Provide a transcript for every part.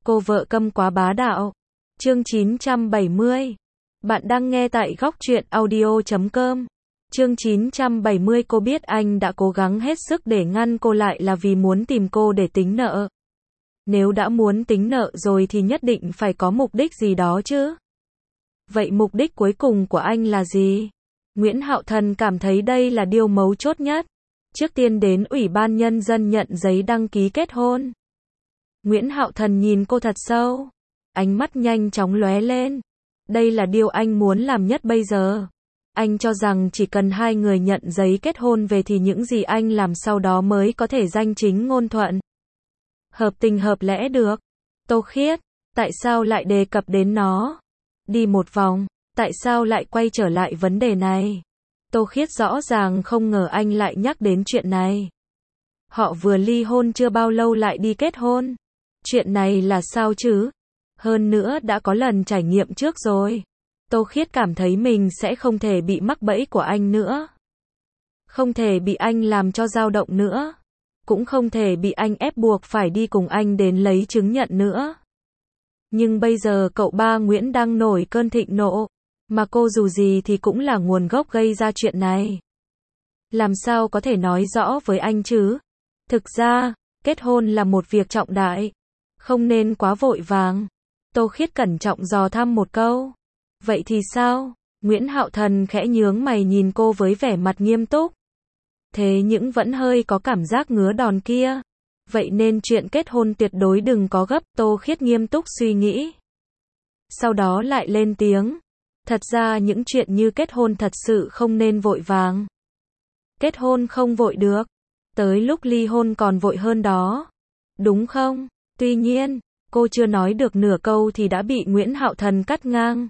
Cô vợ câm quá bá đạo. Chương 970. Bạn đang nghe tại góc truyện audio.com. Chương 970. Cô biết anh đã cố gắng hết sức để ngăn cô lại là vì muốn tìm cô để tính nợ. Nếu đã muốn tính nợ rồi thì nhất định phải có mục đích gì đó chứ. Vậy mục đích cuối cùng của anh là gì? Nguyễn Hạo Thần cảm thấy đây là điều mấu chốt nhất. Trước tiên đến Ủy ban Nhân dân nhận giấy đăng ký kết hôn. Nguyễn Hạo Thần nhìn cô thật sâu. Ánh mắt nhanh chóng lóe lên. Đây là điều anh muốn làm nhất bây giờ. Anh cho rằng chỉ cần hai người nhận giấy kết hôn về thì những gì anh làm sau đó mới có thể danh chính ngôn thuận. Hợp tình hợp lẽ được. Tô Khiết, tại sao lại đề cập đến nó? Đi một vòng, tại sao lại quay trở lại vấn đề này? Tô Khiết rõ ràng không ngờ anh lại nhắc đến chuyện này. Họ vừa ly hôn chưa bao lâu lại đi kết hôn. Chuyện này là sao chứ? Hơn nữa đã có lần trải nghiệm trước rồi. Tô Khiết cảm thấy mình sẽ không thể bị mắc bẫy của anh nữa. Không thể bị anh làm cho dao động nữa. Cũng không thể bị anh ép buộc phải đi cùng anh đến lấy chứng nhận nữa. Nhưng bây giờ cậu ba Nguyễn đang nổi cơn thịnh nộ. Mà cô dù gì thì cũng là nguồn gốc gây ra chuyện này. Làm sao có thể nói rõ với anh chứ? Thực ra, kết hôn là một việc trọng đại. Không nên quá vội vàng. Tô Khiết cẩn trọng dò thăm một câu. Vậy thì sao? Nguyễn Hạo Thần khẽ nhướng mày nhìn cô với vẻ mặt nghiêm túc. Thế nhưng vẫn hơi có cảm giác ngứa đòn kia. Vậy nên chuyện kết hôn tuyệt đối đừng có gấp. Tô Khiết nghiêm túc suy nghĩ. Sau đó lại lên tiếng. Thật ra những chuyện như kết hôn thật sự không nên vội vàng. Kết hôn không vội được. Tới lúc ly hôn còn vội hơn đó. Đúng không? Tuy nhiên, cô chưa nói được nửa câu thì đã bị Nguyễn Hạo Thần cắt ngang.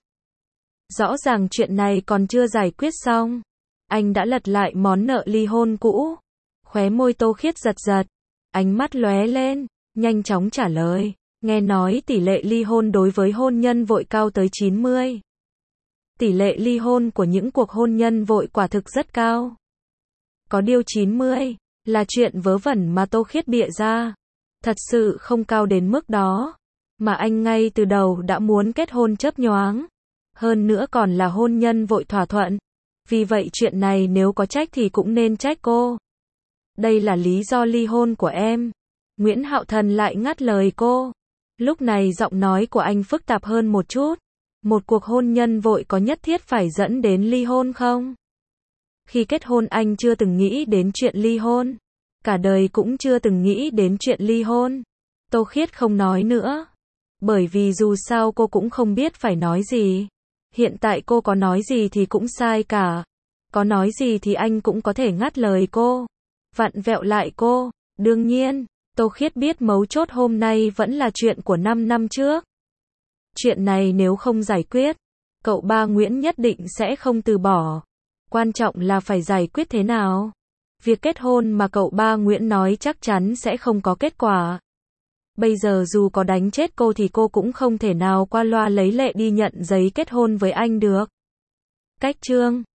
Rõ ràng chuyện này còn chưa giải quyết xong. Anh đã lật lại món nợ ly hôn cũ. Khóe môi Tô Khiết giật giật. Ánh mắt lóe lên, nhanh chóng trả lời. Nghe nói tỷ lệ ly hôn đối với hôn nhân vội cao tới 90. Tỷ lệ ly hôn của những cuộc hôn nhân vội quả thực rất cao. Có điều 90 là chuyện vớ vẩn mà Tô Khiết bịa ra. Thật sự không cao đến mức đó. Mà anh ngay từ đầu đã muốn kết hôn chớp nhoáng. Hơn nữa còn là hôn nhân vội thỏa thuận. Vì vậy chuyện này nếu có trách thì cũng nên trách cô. Đây là lý do ly hôn của em. Nguyễn Hạo Thần lại ngắt lời cô. Lúc này giọng nói của anh phức tạp hơn một chút. Một cuộc hôn nhân vội có nhất thiết phải dẫn đến ly hôn không? Khi kết hôn anh chưa từng nghĩ đến chuyện ly hôn. Cả đời cũng chưa từng nghĩ đến chuyện ly hôn. Tô Khiết không nói nữa. Bởi vì dù sao cô cũng không biết phải nói gì. Hiện tại cô có nói gì thì cũng sai cả. Có nói gì thì anh cũng có thể ngắt lời cô. Vặn vẹo lại cô. Đương nhiên, Tô Khiết biết mấu chốt hôm nay vẫn là chuyện của 5 năm trước. Chuyện này nếu không giải quyết, cậu ba Nguyễn nhất định sẽ không từ bỏ. Quan trọng là phải giải quyết thế nào. Việc kết hôn mà cậu ba Nguyễn nói chắc chắn sẽ không có kết quả. Bây giờ dù có đánh chết cô thì cô cũng không thể nào qua loa lấy lệ đi nhận giấy kết hôn với anh được. Cách chương